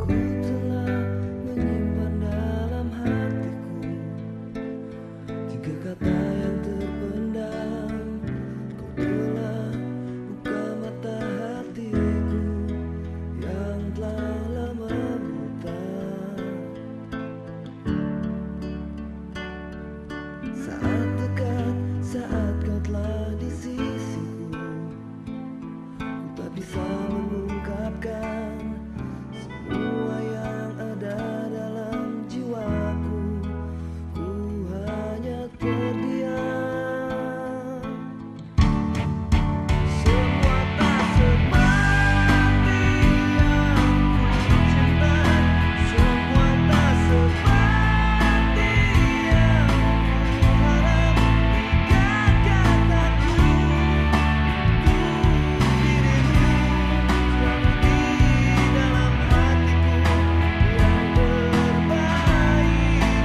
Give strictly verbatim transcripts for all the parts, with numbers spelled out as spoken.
Ku telah menyimpan dalam hatiku tiga kata yang terpendam. Kau telah buka mata hatiku yang telah lama buta. Saat dekat, saat kau telah di sisiku, ku tak bisa mengungkapkan semua yang ada dalam jiwaku. Ku hanya terdiam. Semua tak seperti yang ku cinta, semua tak seperti yang ku harap. Tiga kataku, ku dirimu selalu di dalam hatiku yang terbaik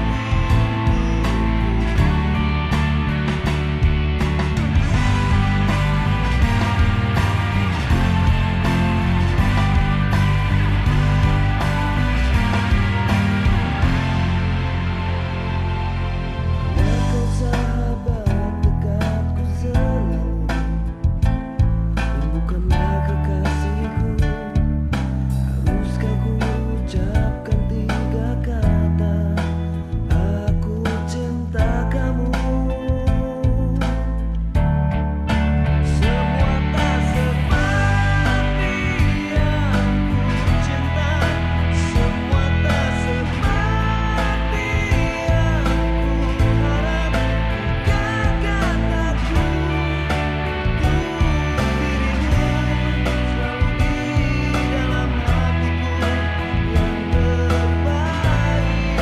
untukku. Kau sahabat dekatku selalu, dan bukanlah kekasihku. Haruskah ku ucapkan tiga kata, aku cinta kamu. Semua tak seperti yang ku cinta, semua tak seperti yang ku harap. Tiga kataku, ku dirimu selalu di dalam hatiku yang terbaik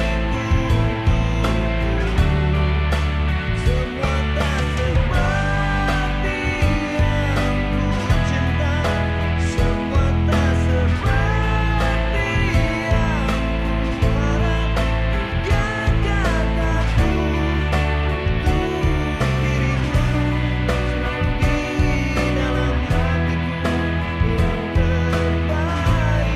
untukku. Semua tak seperti yang ku cinta, semua tak seperti yang ku harap. Tiga kataku, ku dirimu selalu di dalam hatiku yang terbaik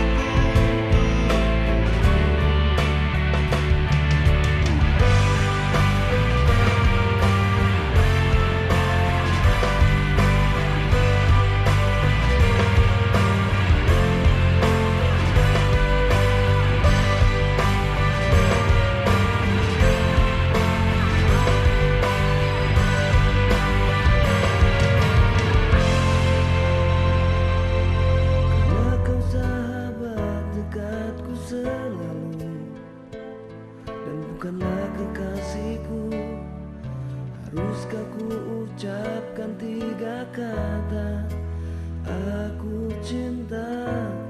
karena kau sahabat dekatku selalu, dan bukanlah kekasihku. Haruskah ku ucapkan tiga kata, aku cinta